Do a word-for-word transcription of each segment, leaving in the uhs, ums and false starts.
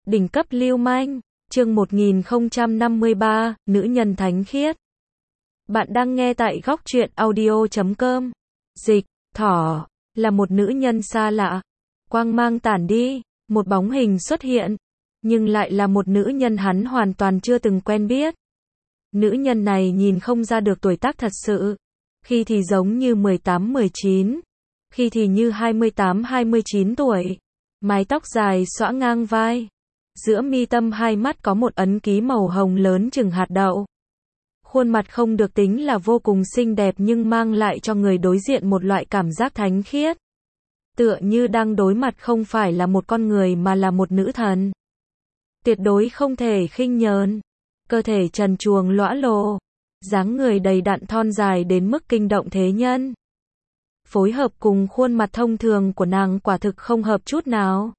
Đỉnh cấp lưu manh, chương một nghìn không trăm năm mươi ba, nữ nhân thánh khiết. Bạn đang nghe tại góc truyện audio chấm com. Dịch, thỏ, là một nữ nhân xa lạ. Quang mang tản đi, một bóng hình xuất hiện, nhưng lại là một nữ nhân hắn hoàn toàn chưa từng quen biết. Nữ nhân này nhìn không ra được tuổi tác thật sự. Khi thì giống như mười tám mười chín, khi thì như hai mươi tám hai mươi chín tuổi. Mái tóc dài xõa ngang vai. Giữa mi tâm hai mắt có một ấn ký màu hồng lớn chừng hạt đậu. Khuôn mặt không được tính là vô cùng xinh đẹp nhưng mang lại cho người đối diện một loại cảm giác thánh khiết. Tựa như đang đối mặt không phải là một con người mà là một nữ thần. Tuyệt đối không thể khinh nhờn. Cơ thể trần truồng lõa lồ. Dáng người đầy đặn thon dài đến mức kinh động thế nhân. Phối hợp cùng khuôn mặt thông thường của nàng quả thực không hợp chút nào.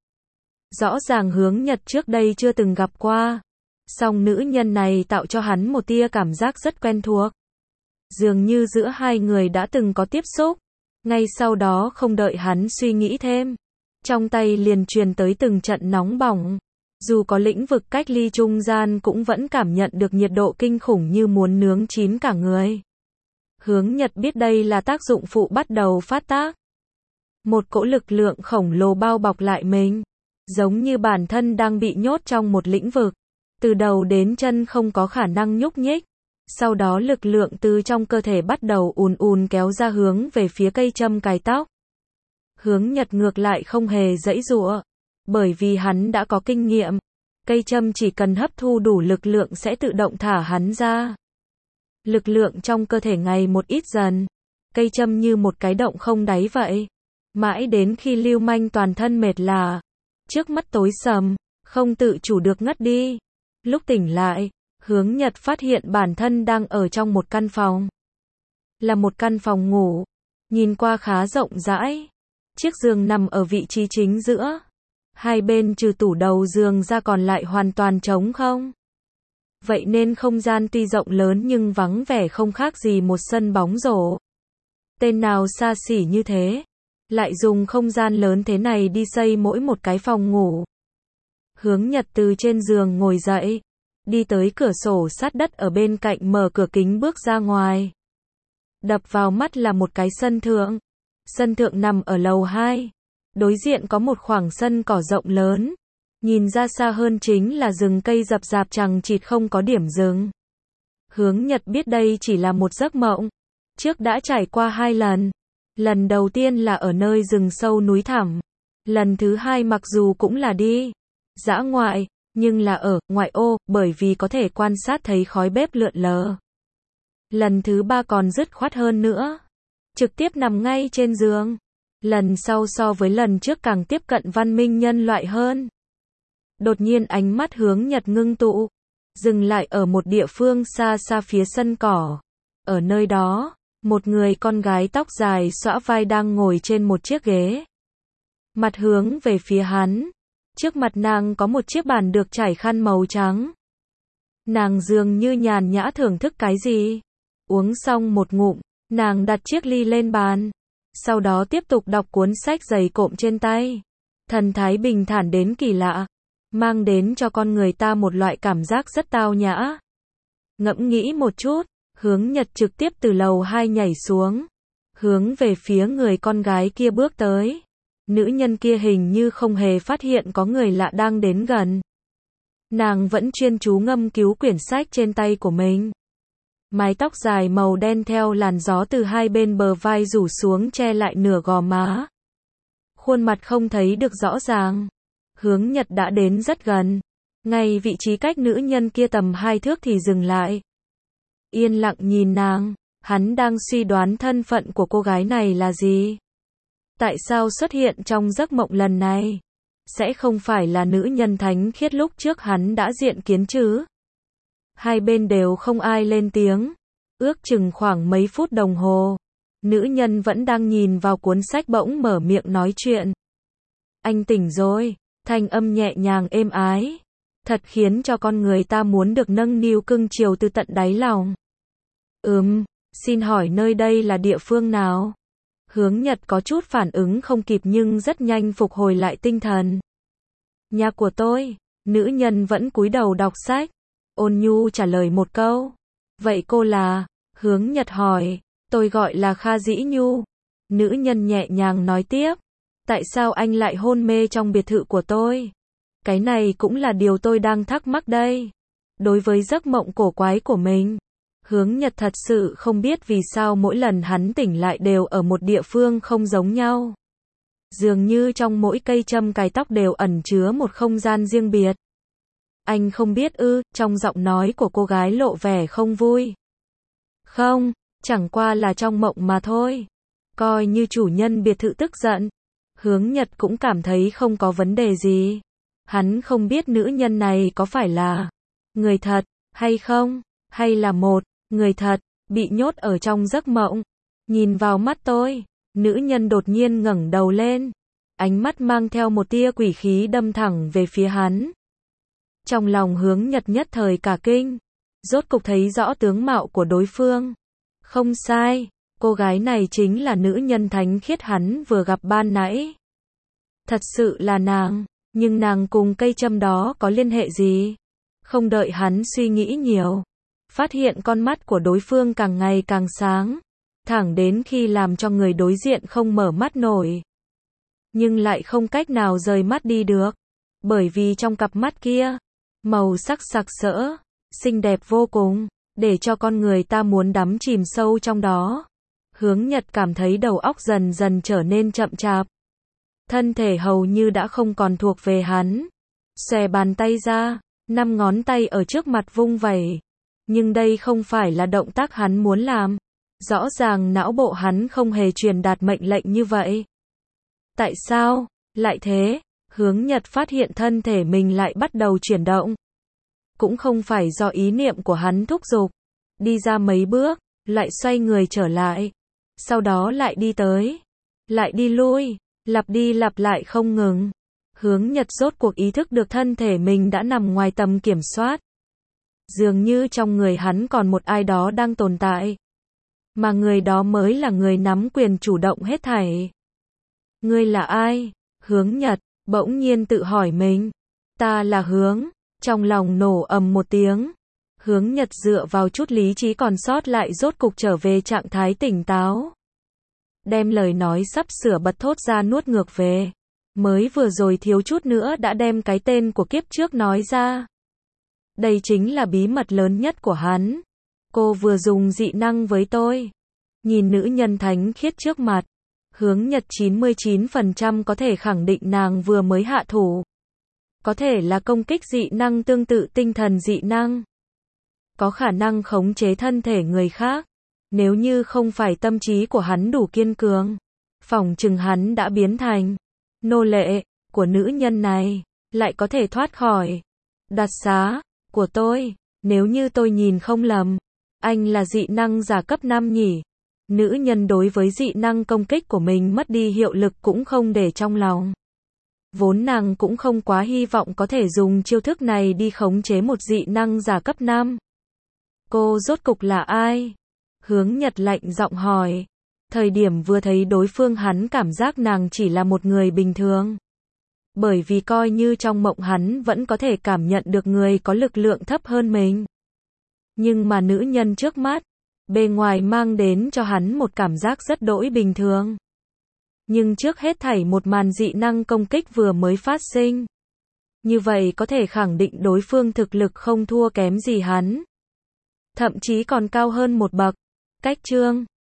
Rõ ràng Hướng Nhật trước đây chưa từng gặp qua. Song nữ nhân này tạo cho hắn một tia cảm giác rất quen thuộc. Dường như giữa hai người đã từng có tiếp xúc. Ngay sau đó không đợi hắn suy nghĩ thêm. Trong tay liền truyền tới từng trận nóng bỏng. Dù có lĩnh vực cách ly trung gian cũng vẫn cảm nhận được nhiệt độ kinh khủng như muốn nướng chín cả người. Hướng Nhật biết đây là tác dụng phụ bắt đầu phát tác. Một cỗ lực lượng khổng lồ bao bọc lại mình. Giống như bản thân đang bị nhốt trong một lĩnh vực. Từ đầu đến chân không có khả năng nhúc nhích. Sau đó lực lượng từ trong cơ thể bắt đầu ùn ùn kéo ra hướng về phía cây châm cài tóc. Hướng Nhật ngược lại không hề giãy giụa. Bởi vì hắn đã có kinh nghiệm. Cây châm chỉ cần hấp thu đủ lực lượng sẽ tự động thả hắn ra. Lực lượng trong cơ thể ngày một ít dần. Cây châm như một cái động không đáy vậy. Mãi đến khi lưu manh toàn thân mệt lả. Trước mắt tối sầm, không tự chủ được ngất đi. Lúc tỉnh lại, Hướng Nhật phát hiện bản thân đang ở trong một căn phòng. Là một căn phòng ngủ. Nhìn qua khá rộng rãi. Chiếc giường nằm ở vị trí chính giữa. Hai bên trừ tủ đầu giường ra còn lại hoàn toàn trống không. Vậy nên không gian tuy rộng lớn nhưng vắng vẻ không khác gì một sân bóng rổ. Tên nào xa xỉ như thế, lại dùng không gian lớn thế này đi xây mỗi một cái phòng ngủ. Hướng Nhật từ trên giường ngồi dậy, đi tới cửa sổ sát đất ở bên cạnh mở cửa kính bước ra ngoài. Đập vào mắt là một cái sân thượng. Sân thượng nằm ở lầu hai. Đối diện có một khoảng sân cỏ rộng lớn. Nhìn ra xa hơn chính là rừng cây rậm rạp chằng chịt không có điểm dừng. Hướng Nhật biết đây chỉ là một giấc mộng. Trước đã trải qua hai lần. Lần đầu tiên là ở nơi rừng sâu núi thẳm. Lần thứ hai mặc dù cũng là đi dã ngoại, nhưng là ở ngoại ô, bởi vì có thể quan sát thấy khói bếp lượn lờ. Lần thứ ba còn dứt khoát hơn nữa. Trực tiếp nằm ngay trên giường. Lần sau so với lần trước càng tiếp cận văn minh nhân loại hơn. Đột nhiên ánh mắt Hướng Nhật ngưng tụ. Dừng lại ở một địa phương xa xa phía sân cỏ. Ở nơi đó, một người con gái tóc dài xõa vai đang ngồi trên một chiếc ghế. Mặt hướng về phía hắn. Trước mặt nàng có một chiếc bàn được trải khăn màu trắng. Nàng dường như nhàn nhã thưởng thức cái gì. Uống xong một ngụm, nàng đặt chiếc ly lên bàn. Sau đó tiếp tục đọc cuốn sách dày cộm trên tay. Thần thái bình thản đến kỳ lạ. Mang đến cho con người ta một loại cảm giác rất tao nhã. Ngẫm nghĩ một chút, Hướng Nhật trực tiếp từ lầu hai nhảy xuống. Hướng về phía người con gái kia bước tới. Nữ nhân kia hình như không hề phát hiện có người lạ đang đến gần. Nàng vẫn chuyên chú ngâm cứu quyển sách trên tay của mình. Mái tóc dài màu đen theo làn gió từ hai bên bờ vai rủ xuống che lại nửa gò má. Khuôn mặt không thấy được rõ ràng. Hướng Nhật đã đến rất gần. Ngay vị trí cách nữ nhân kia tầm hai thước thì dừng lại. Yên lặng nhìn nàng. Hắn đang suy đoán thân phận của cô gái này là gì. Tại sao xuất hiện trong giấc mộng lần này? Sẽ không phải là nữ nhân thánh khiết lúc trước hắn đã diện kiến chứ? Hai bên đều không ai lên tiếng. Ước chừng khoảng mấy phút đồng hồ. Nữ nhân vẫn đang nhìn vào cuốn sách bỗng mở miệng nói chuyện. Anh tỉnh rồi. Thanh âm nhẹ nhàng êm ái. Thật khiến cho con người ta muốn được nâng niu cưng chiều từ tận đáy lòng. Ừm, xin hỏi nơi đây là địa phương nào? Hướng Nhật có chút phản ứng không kịp nhưng rất nhanh phục hồi lại tinh thần. Nhà của tôi. Nữ nhân vẫn cúi đầu đọc sách. Ôn nhu trả lời một câu. Vậy cô là? Hướng Nhật hỏi. Tôi gọi là Kha Dĩ Nhu. Nữ nhân nhẹ nhàng nói tiếp. Tại sao anh lại hôn mê trong biệt thự của tôi? Cái này cũng là điều tôi đang thắc mắc đây. Đối với giấc mộng cổ quái của mình, Hướng Nhật thật sự không biết vì sao mỗi lần hắn tỉnh lại đều ở một địa phương không giống nhau. Dường như trong mỗi cây châm cài tóc đều ẩn chứa một không gian riêng biệt. Anh không biết ư? Trong giọng nói của cô gái lộ vẻ không vui. Không, chẳng qua là trong mộng mà thôi. Coi như chủ nhân biệt thự tức giận. Hướng Nhật cũng cảm thấy không có vấn đề gì. Hắn không biết nữ nhân này có phải là người thật hay không, hay là một người thật bị nhốt ở trong giấc mộng. Nhìn vào mắt tôi, nữ nhân đột nhiên ngẩng đầu lên, ánh mắt mang theo một tia quỷ khí đâm thẳng về phía hắn. Trong lòng Hướng Nhật nhất thời cả kinh, rốt cục thấy rõ tướng mạo của đối phương. Không sai, cô gái này chính là nữ nhân thánh khiết hắn vừa gặp ban nãy. Thật sự là nàng, nhưng nàng cùng cây châm đó có liên hệ gì? Không đợi hắn suy nghĩ nhiều, phát hiện con mắt của đối phương càng ngày càng sáng, thẳng đến khi làm cho người đối diện không mở mắt nổi. Nhưng lại không cách nào rời mắt đi được, bởi vì trong cặp mắt kia, màu sắc sặc sỡ, xinh đẹp vô cùng, để cho con người ta muốn đắm chìm sâu trong đó. Hướng Nhật cảm thấy đầu óc dần dần trở nên chậm chạp. Thân thể hầu như đã không còn thuộc về hắn. Xòe bàn tay ra, năm ngón tay ở trước mặt vung vẩy. Nhưng đây không phải là động tác hắn muốn làm. Rõ ràng não bộ hắn không hề truyền đạt mệnh lệnh như vậy. Tại sao lại thế? Hướng Nhật phát hiện thân thể mình lại bắt đầu chuyển động. Cũng không phải do ý niệm của hắn thúc giục. Đi ra mấy bước, lại xoay người trở lại. Sau đó lại đi tới, lại đi lui, lặp đi lặp lại không ngừng. Hướng Nhật rốt cuộc ý thức được thân thể mình đã nằm ngoài tầm kiểm soát. Dường như trong người hắn còn một ai đó đang tồn tại. Mà người đó mới là người nắm quyền chủ động hết thảy. Ngươi là ai? Hướng Nhật bỗng nhiên tự hỏi mình. Ta là Hướng. Trong lòng nổ ầm một tiếng. Hướng Nhật dựa vào chút lý trí còn sót lại rốt cục trở về trạng thái tỉnh táo. Đem lời nói sắp sửa bật thốt ra nuốt ngược về. Mới vừa rồi thiếu chút nữa đã đem cái tên của kiếp trước nói ra. Đây chính là bí mật lớn nhất của hắn. Cô vừa dùng dị năng với tôi. Nhìn nữ nhân thánh khiết trước mặt. Hướng Nhật chín mươi chín phần trăm có thể khẳng định nàng vừa mới hạ thủ. Có thể là công kích dị năng tương tự tinh thần dị năng. Có khả năng khống chế thân thể người khác. Nếu như không phải tâm trí của hắn đủ kiên cường, phỏng chừng hắn đã biến thành nô lệ của nữ nhân này, lại có thể thoát khỏi đặc xá của tôi. Nếu như tôi nhìn không lầm, anh là dị năng giả cấp năm nhỉ? Nữ nhân đối với dị năng công kích của mình mất đi hiệu lực cũng không để trong lòng. Vốn nàng cũng không quá hy vọng có thể dùng chiêu thức này đi khống chế một dị năng giả cấp năm. Cô rốt cục là ai? Hướng Nhật lạnh giọng hỏi. Thời điểm vừa thấy đối phương hắn cảm giác nàng chỉ là một người bình thường. Bởi vì coi như trong mộng hắn vẫn có thể cảm nhận được người có lực lượng thấp hơn mình. Nhưng mà nữ nhân trước mắt, bề ngoài mang đến cho hắn một cảm giác rất đỗi bình thường. Nhưng trước hết thảy một màn dị năng công kích vừa mới phát sinh. Như vậy có thể khẳng định đối phương thực lực không thua kém gì hắn. Thậm chí còn cao hơn một bậc. Cách chương